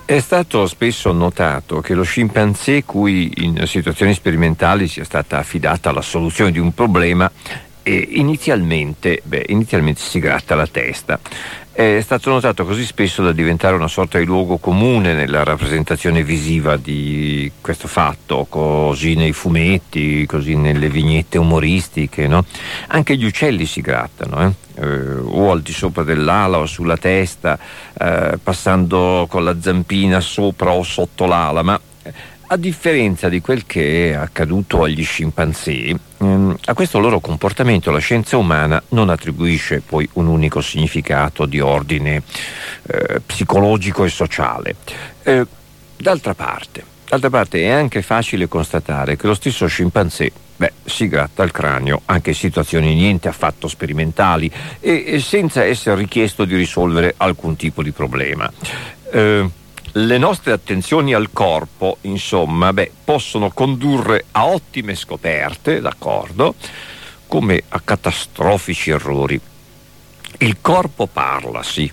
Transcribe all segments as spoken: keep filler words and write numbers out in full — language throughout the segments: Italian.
È stato spesso notato che lo scimpanzé cui in situazioni sperimentali sia stata affidata la soluzione di un problema e inizialmente, beh, inizialmente si gratta la testa. È stato notato così spesso da diventare una sorta di luogo comune nella rappresentazione visiva di questo fatto, così nei fumetti, così nelle vignette umoristiche, no? Anche gli uccelli si grattano, eh? Eh, o al di sopra dell'ala o sulla testa, eh, passando con la zampina sopra o sotto l'ala, ma a differenza di quel che è accaduto agli scimpanzé, ehm, a questo loro comportamento la scienza umana non attribuisce poi un unico significato di ordine eh, psicologico e sociale. Eh, d'altra parte, d'altra parte è anche facile constatare che lo stesso scimpanzé beh, si gratta il cranio anche in situazioni niente affatto sperimentali e, e senza essere richiesto di risolvere alcun tipo di problema. Eh, Le nostre attenzioni al corpo, insomma, beh, possono condurre a ottime scoperte, d'accordo, come a catastrofici errori. Il corpo parla, sì.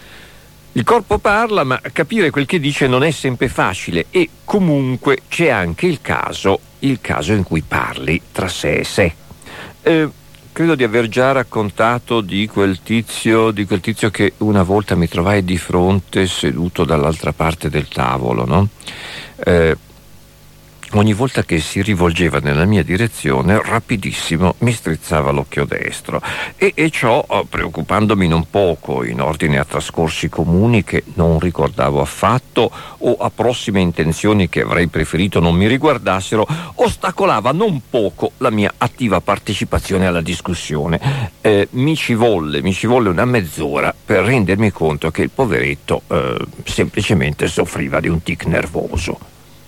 Il corpo parla, ma capire quel che dice non è sempre facile e comunque c'è anche il caso, il caso in cui parli tra sé e sé. Eh, Credo di aver già raccontato di quel tizio, di quel tizio che una volta mi trovai di fronte seduto dall'altra parte del tavolo, no? Eh, ogni volta che si rivolgeva nella mia direzione, rapidissimo mi strizzava l'occhio destro e, e ciò preoccupandomi non poco in ordine a trascorsi comuni che non ricordavo affatto o a prossime intenzioni che avrei preferito non mi riguardassero, ostacolava non poco la mia attiva partecipazione alla discussione. Eh, mi ci volle, mi ci volle una mezz'ora per rendermi conto che il poveretto eh, semplicemente soffriva di un tic nervoso.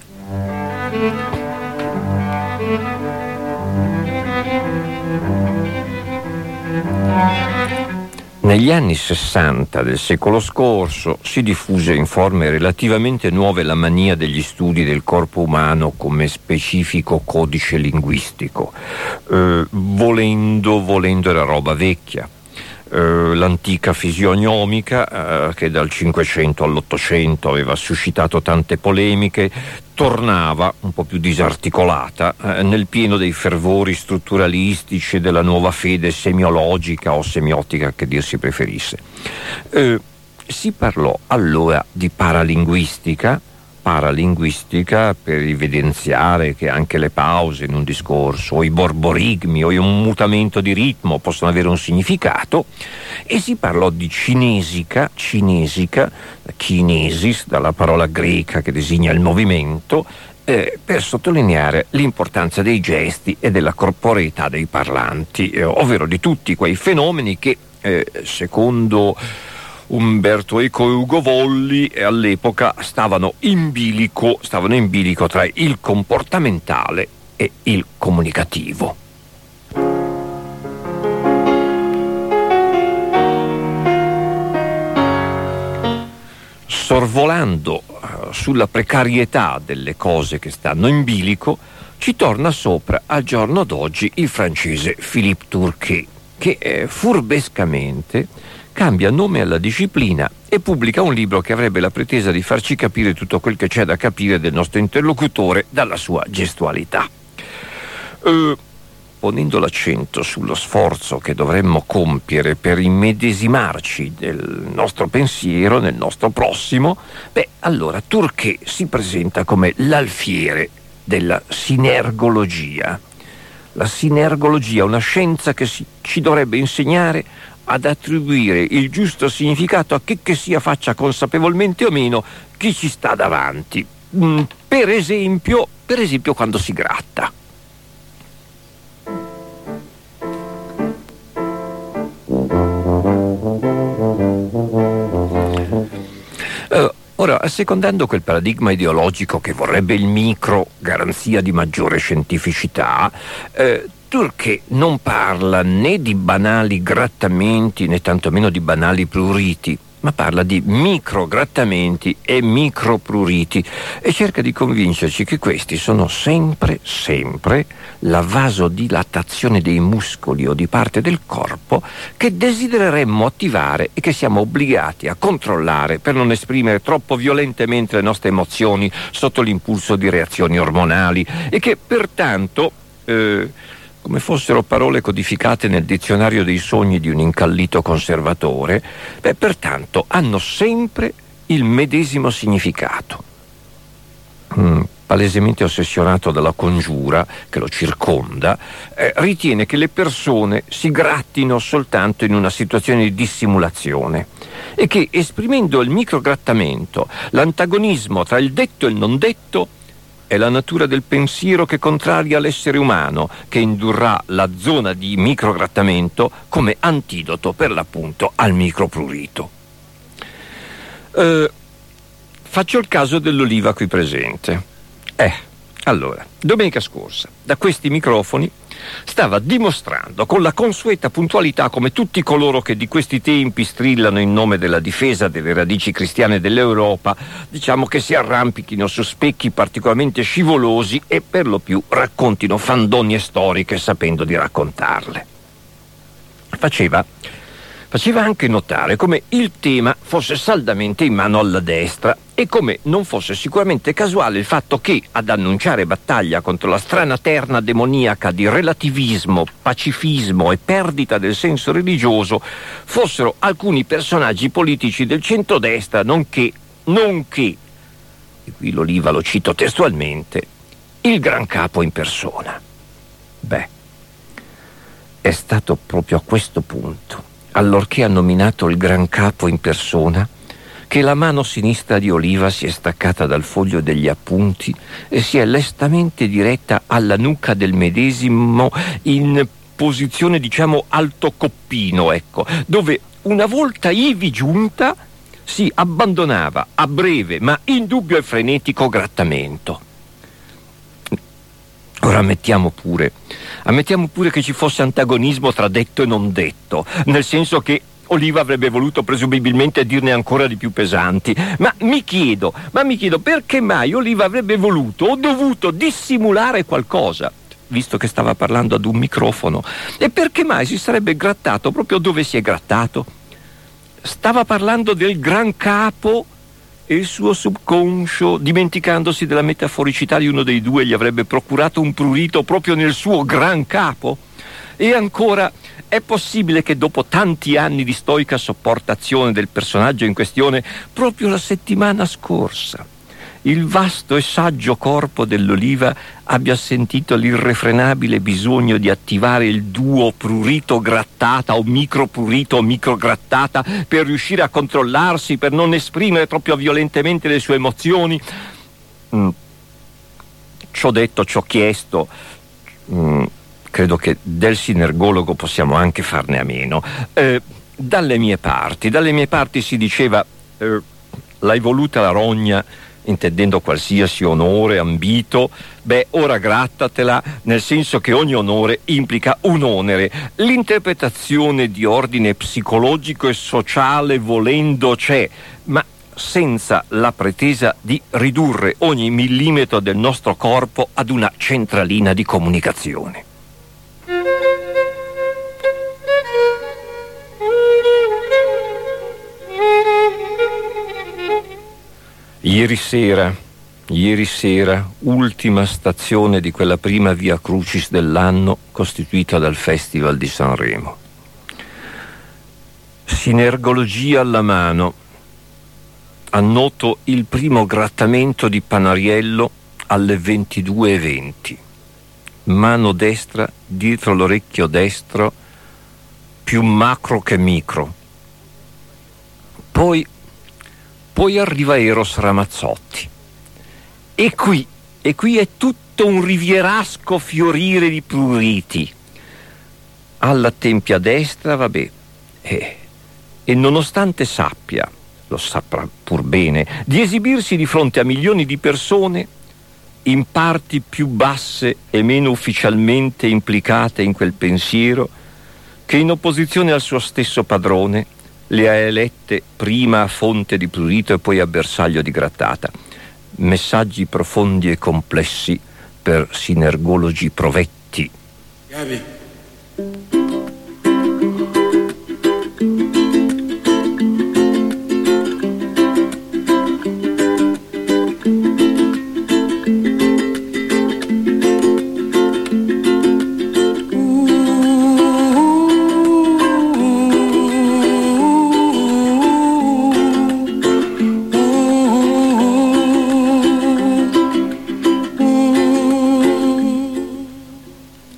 Negli anni sessanta del secolo scorso si diffuse in forme relativamente nuove la mania degli studi del corpo umano come specifico codice linguistico. Eh, volendo, volendo era roba vecchia. Uh, l'antica fisionomica uh, che dal Cinquecento all'Ottocento aveva suscitato tante polemiche tornava un po' più disarticolata uh, nel pieno dei fervori strutturalistici della nuova fede semiologica o semiotica che dir si preferisse. Uh, si parlò allora di paralinguistica paralinguistica per evidenziare che anche le pause in un discorso o i borborigmi o un mutamento di ritmo possono avere un significato, e si parlò di cinesica, cinesica, kinesis, dalla parola greca che designa il movimento, eh, per sottolineare l'importanza dei gesti e della corporeità dei parlanti, eh, ovvero di tutti quei fenomeni che, eh, secondo Umberto Eco e Ugo Volli, all'epoca stavano in bilico, stavano in bilico tra il comportamentale e il comunicativo. Sorvolando uh, sulla precarietà delle cose che stanno in bilico, ci torna sopra al giorno d'oggi il francese Philippe Turquet, che eh, furbescamente cambia nome alla disciplina e pubblica un libro che avrebbe la pretesa di farci capire tutto quel che c'è da capire del nostro interlocutore dalla sua gestualità. Eh, ponendo l'accento sullo sforzo che dovremmo compiere per immedesimarci del nostro pensiero nel nostro prossimo, beh, allora Turquet si presenta come l'alfiere della sinergologia. La sinergologia, una scienza che si, ci dovrebbe insegnare ad attribuire il giusto significato a che che sia faccia consapevolmente o meno chi ci sta davanti. Mm, per esempio, per esempio quando si gratta. Uh, ora, assecondando quel paradigma ideologico che vorrebbe il micro garanzia di maggiore scientificità, eh, Turquet non parla né di banali grattamenti né tantomeno di banali pruriti, ma parla di micrograttamenti e micropruriti e cerca di convincerci che questi sono sempre, sempre la vasodilatazione dei muscoli o di parte del corpo che desidereremmo attivare e che siamo obbligati a controllare per non esprimere troppo violentemente le nostre emozioni sotto l'impulso di reazioni ormonali e che pertanto, eh, come fossero parole codificate nel dizionario dei sogni di un incallito conservatore, beh, pertanto hanno sempre il medesimo significato. Mm, palesemente ossessionato dalla congiura che lo circonda, eh, ritiene che le persone si grattino soltanto in una situazione di dissimulazione e che, esprimendo il micrograttamento, l'antagonismo tra il detto e il non detto, è la natura del pensiero che contraria l'essere umano, che indurrà la zona di micrograttamento come antidoto per l'appunto al microprurito. Eh, faccio il caso dell'Oliva qui presente. Eh, allora, domenica scorsa, da questi microfoni, stava dimostrando con la consueta puntualità come tutti coloro che di questi tempi strillano in nome della difesa delle radici cristiane dell'Europa, diciamo che si arrampichino su specchi particolarmente scivolosi e per lo più raccontino fandonie storiche sapendo di raccontarle. Faceva, faceva anche notare come il tema fosse saldamente in mano alla destra e come non fosse sicuramente casuale il fatto che ad annunciare battaglia contro la strana terna demoniaca di relativismo, pacifismo e perdita del senso religioso fossero alcuni personaggi politici del centrodestra, nonché, nonché, e qui l'Oliva lo cito testualmente, il gran capo in persona. Beh, è stato proprio a questo punto, allorché ha nominato il gran capo in persona, che la mano sinistra di Oliva si è staccata dal foglio degli appunti e si è lestamente diretta alla nuca del medesimo in posizione, diciamo, alto coppino, ecco, dove una volta ivi giunta si abbandonava a breve ma indubbio e frenetico grattamento. Ora ammettiamo pure, ammettiamo pure che ci fosse antagonismo tra detto e non detto, nel senso che Oliva avrebbe voluto presumibilmente dirne ancora di più pesanti, ma mi chiedo, ma mi chiedo perché mai Oliva avrebbe voluto o dovuto dissimulare qualcosa, visto che stava parlando ad un microfono, e perché mai si sarebbe grattato proprio dove si è grattato? Stava parlando del gran capo e il suo subconscio, dimenticandosi della metaforicità di uno dei due, gli avrebbe procurato un prurito proprio nel suo gran capo? E ancora, è possibile che dopo tanti anni di stoica sopportazione del personaggio in questione, proprio la settimana scorsa, il vasto e saggio corpo dell'Oliva abbia sentito l'irrefrenabile bisogno di attivare il duo prurito grattata o microprurito o micrograttata per riuscire a controllarsi, per non esprimere troppo violentemente le sue emozioni? Mm. Ciò detto, ciò chiesto, mm. credo che del sinergologo possiamo anche farne a meno. Eh, dalle mie parti, dalle mie parti si diceva eh, l'hai voluta la rogna, intendendo qualsiasi onore ambito, beh, ora grattatela, nel senso che ogni onore implica un onere. L'interpretazione di ordine psicologico e sociale volendo c'è, ma senza la pretesa di ridurre ogni millimetro del nostro corpo ad una centralina di comunicazione. Ieri sera, ieri sera, ultima stazione di quella prima Via Crucis dell'anno costituita dal Festival di Sanremo. Sinergologia alla mano, annoto il primo grattamento di Panariello alle ventidue e venti. Mano destra dietro l'orecchio destro, più macro che micro. Poi Poi arriva Eros Ramazzotti. E qui, e qui è tutto un rivierasco fiorire di pruriti. Alla tempia destra, vabbè, eh, e nonostante sappia, lo saprà pur bene, di esibirsi di fronte a milioni di persone, in parti più basse e meno ufficialmente implicate in quel pensiero, che in opposizione al suo stesso padrone Le ha elette prima a fonte di prurito e poi a bersaglio di grattata. Messaggi profondi e complessi per sinergologi provetti. Gabi.